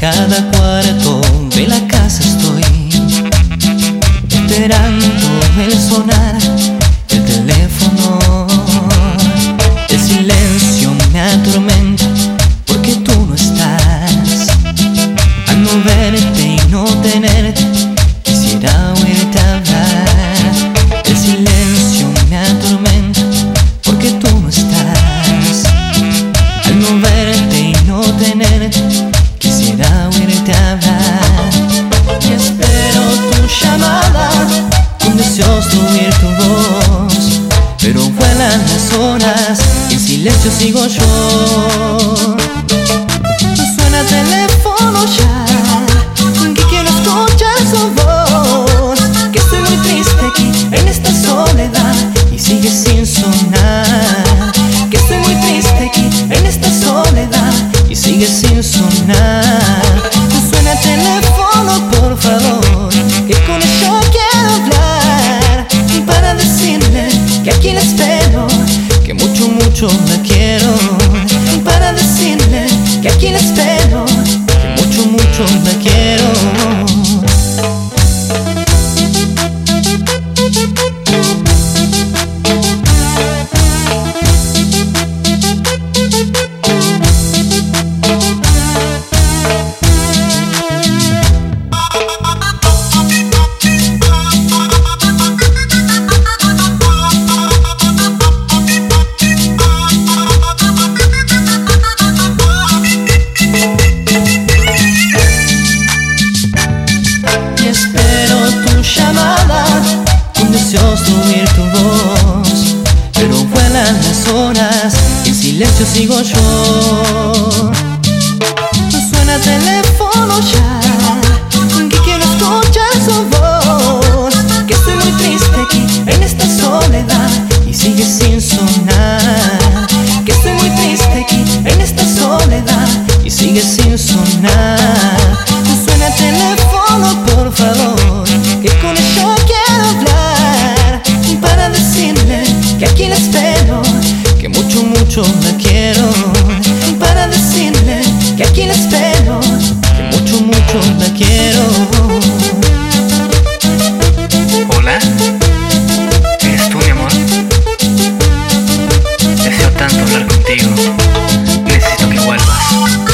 cada cuarto de la casa estoy esperando el sonar del teléfono. El silencio me atormenta porque tú no estás. Al no verte y no tenerte, quisiera oírte hablar. El silencio me atormenta porque tú no estás. Al no verte y no tenerte, quisiera oírte hablar. Y espero tu llamada con deseos de oír tu voz, pero vuelan las horas y en silencio sigo yo. Suena el teléfono ya, que quiero escuchar su voz, que estoy muy triste aquí en esta soledad y sigue sin sonar. Que estoy muy triste aquí en esta soledad y sigue sin sonar. Suena el teléfono, por favor, que con ella quiero hablar, para decirle que aquí la espero, que mucho, mucho la quiero. Para decirle que aquí la espero, que mucho, mucho la quiero. Deseos de oír tu voz, pero vuelan las horas y en silencio sigo yo. Suena el teléfono ya, que quiero escuchar su voz, que estoy muy triste aquí en esta soledad y sigue sin sonar. Que estoy muy triste aquí en esta soledad y sigue sin sonar. Suena el teléfono, por favor, que con ella quiero hablar, para decirle que aquí la espero, que mucho, mucho la quiero. Para decirle que aquí la espero, que mucho, mucho la quiero. Hola, ¿eres tú, mi amor? Deseo tanto hablar contigo. Necesito que vuelvas.